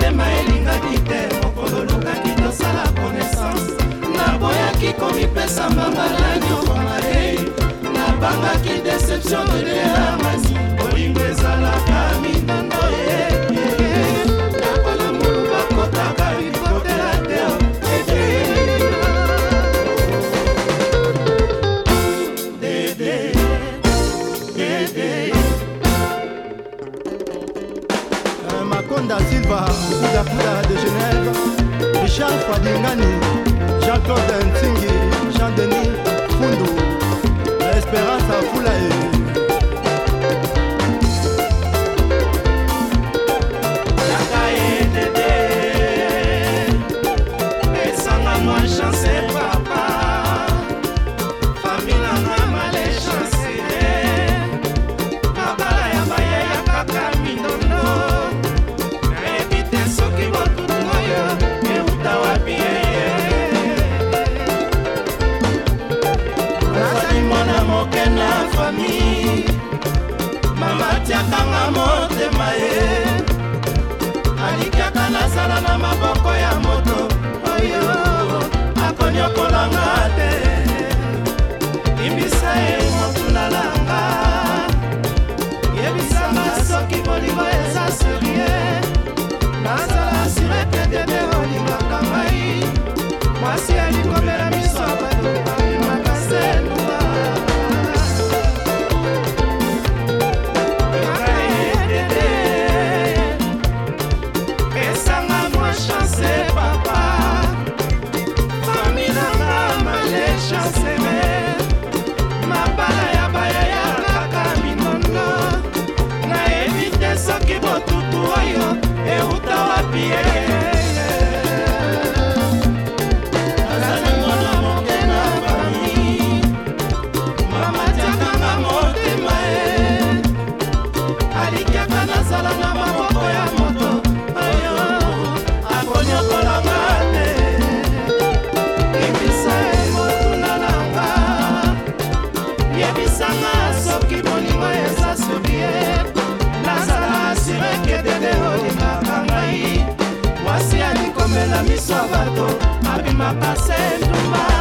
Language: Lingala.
motema elingaki te mokolo lukaki tosala connaissance naboyaki komipesa mbambala nyokoma nabangaki deception deleamasi olingo ezalaka mindondo nakona mulu bakotaka likotela te Makonda Silva, Kuda de Genève, Richard Fadingani, Jean-Claude Ntingi, Jean-Denis Fundu, Espérance Foulaye. Mama tiakanga motema alikaka nasala na maboko ya moto oyo akonyokolanga te imbisa motunalanga yebisanga soki bolingo eza serie nazala sireke dede olingaka ngai mwasi alikomela miso bato abimaka senua miso bato abimaka senduma